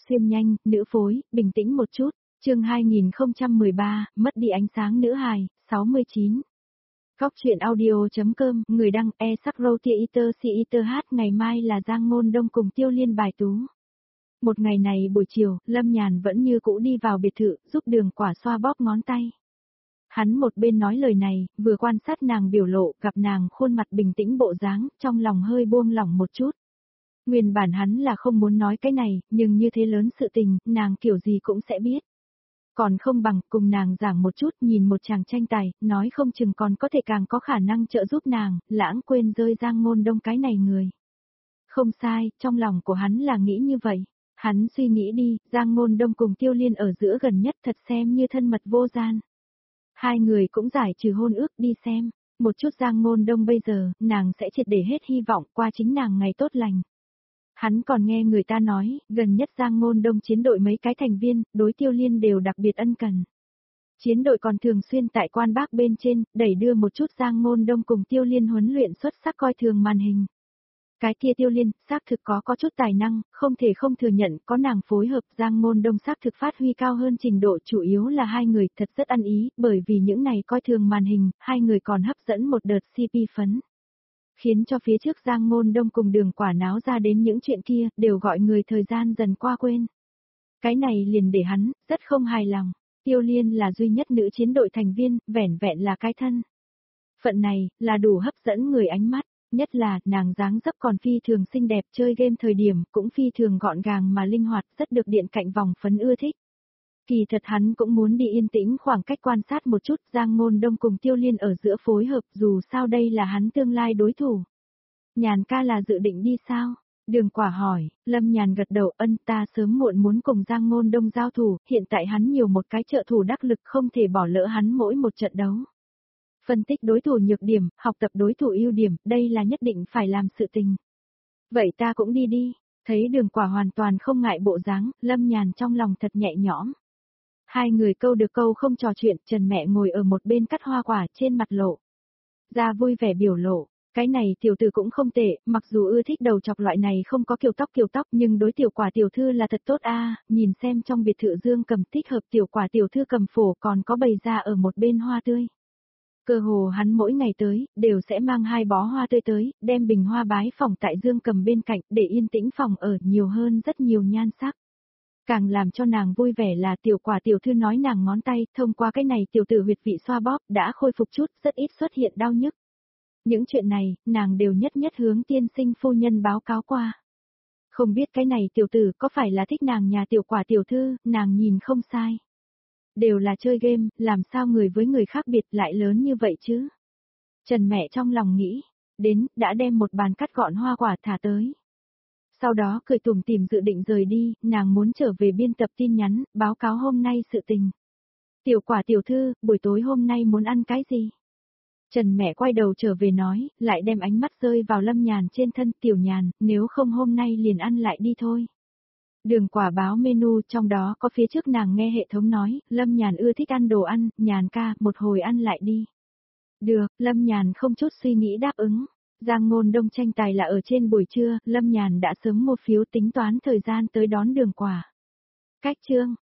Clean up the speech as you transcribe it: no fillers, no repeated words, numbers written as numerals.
Xuyên nhanh, nữ phối, bình tĩnh một chút. Chương 2013, mất đi ánh sáng nữ hài, 69. Góc truyện audio.com, người đăng e-sắc-râu-tia-iter-si-iter-hát. Ngày mai là Giang Ngôn Đông cùng Tiêu Liên bài tú. Một ngày này buổi chiều, Lâm Nhàn vẫn như cũ đi vào biệt thự, giúp Đường Quả xoa bóp ngón tay. Hắn một bên nói lời này, vừa quan sát nàng biểu lộ, gặp nàng khuôn mặt bình tĩnh bộ dáng, trong lòng hơi buông lỏng một chút. Nguyên bản hắn là không muốn nói cái này, nhưng như thế lớn sự tình, nàng kiểu gì cũng sẽ biết. Còn không bằng cùng nàng giảng một chút, nhìn một chàng tranh tài, nói không chừng còn có thể càng có khả năng trợ giúp nàng, lãng quên rơi Giang Ngôn Đông cái này người. Không sai, trong lòng của hắn là nghĩ như vậy. Hắn suy nghĩ đi, Giang Ngôn Đông cùng Tiêu Liên ở giữa gần nhất thật xem như thân mật vô gian. Hai người cũng giải trừ hôn ước đi xem, một chút Giang Ngôn Đông bây giờ, nàng sẽ triệt để hết hy vọng qua chính nàng ngày tốt lành. Hắn còn nghe người ta nói, gần nhất Giang Ngôn Đông chiến đội mấy cái thành viên, đối Tiêu Liên đều đặc biệt ân cần. Chiến đội còn thường xuyên tại quan bác bên trên, đẩy đưa một chút Giang Ngôn Đông cùng Tiêu Liên huấn luyện xuất sắc coi thường màn hình. Cái kia Tiêu Liên, xác thực có chút tài năng, không thể không thừa nhận, có nàng phối hợp Giang Ngôn Đông xác thực phát huy cao hơn trình độ, chủ yếu là hai người thật rất ăn ý, bởi vì những này coi thường màn hình, hai người còn hấp dẫn một đợt CP phấn. Khiến cho phía trước Giang Ngôn Đông cùng Đường Quả náo ra đến những chuyện kia, đều gọi người thời gian dần qua quên. Cái này liền để hắn, rất không hài lòng. Tiêu Liên là duy nhất nữ chiến đội thành viên, vẻn vẹn là cái thân. Phận này, là đủ hấp dẫn người ánh mắt, nhất là, nàng dáng dấp còn phi thường xinh đẹp, chơi game thời điểm, cũng phi thường gọn gàng mà linh hoạt, rất được điện cạnh vòng phấn ưa thích. Kỳ thật hắn cũng muốn đi yên tĩnh khoảng cách quan sát một chút Giang Ngôn Đông cùng Tiêu Liên ở giữa phối hợp, dù sao đây là hắn tương lai đối thủ. Nhàn ca là dự định đi sao? Đường Quả hỏi, Lâm Nhàn gật đầu, ta sớm muộn muốn cùng Giang Ngôn Đông giao thủ, hiện tại hắn nhiều một cái trợ thủ đắc lực, không thể bỏ lỡ hắn mỗi một trận đấu. Phân tích đối thủ nhược điểm, học tập đối thủ ưu điểm, đây là nhất định phải làm sự tình. Vậy ta cũng đi. Thấy Đường Quả hoàn toàn không ngại bộ dáng, Lâm Nhàn trong lòng thật nhẹ nhõm. Hai người câu được câu không trò chuyện, Trần mẹ ngồi ở một bên cắt hoa quả, trên mặt lộ ra vui vẻ biểu lộ. Cái này tiểu tử cũng không tệ, mặc dù ưa thích đầu chọc loại này không có kiểu tóc nhưng đối tiểu Quả tiểu thư là thật tốt a. Nhìn xem trong biệt thự Dương Cầm thích hợp tiểu Quả tiểu thư cầm phổ còn có bày ra ở một bên hoa tươi. Cơ hồ hắn mỗi ngày tới, đều sẽ mang hai bó hoa tươi tới, đem bình hoa bái phòng tại Dương Cầm bên cạnh để yên tĩnh phòng ở nhiều hơn rất nhiều nhan sắc. Càng làm cho nàng vui vẻ là tiểu Quả tiểu thư nói nàng ngón tay, thông qua cái này tiểu tử huyệt vị xoa bóp, đã khôi phục chút, rất ít xuất hiện đau nhức. Những chuyện này, nàng đều nhất hướng tiên sinh phu nhân báo cáo qua. Không biết cái này tiểu tử có phải là thích nàng nhà tiểu Quả tiểu thư, nàng nhìn không sai. Đều là chơi game, làm sao người với người khác biệt lại lớn như vậy chứ? Trần mẹ trong lòng nghĩ, đến, đã đem một bàn cắt gọn hoa quả thả tới. Sau đó cười tủm tỉm dự định rời đi, nàng muốn trở về biên tập tin nhắn, báo cáo hôm nay sự tình. Tiểu Quả tiểu thư, buổi tối hôm nay muốn ăn cái gì? Trần mẹ quay đầu trở về nói, lại đem ánh mắt rơi vào Lâm Nhàn trên thân. Tiểu Nhàn, nếu không hôm nay liền ăn lại đi thôi. Đường Quả báo menu, trong đó có phía trước nàng nghe hệ thống nói, Lâm Nhàn ưa thích ăn đồ ăn, Nhàn ca, một hồi ăn lại đi. Được, Lâm Nhàn không chút suy nghĩ đáp ứng. Giang Ngôn Đông tranh tài là ở trên buổi trưa, Lâm Nhàn đã sớm một phiếu tính toán thời gian tới đón Đường Quả. Cách chương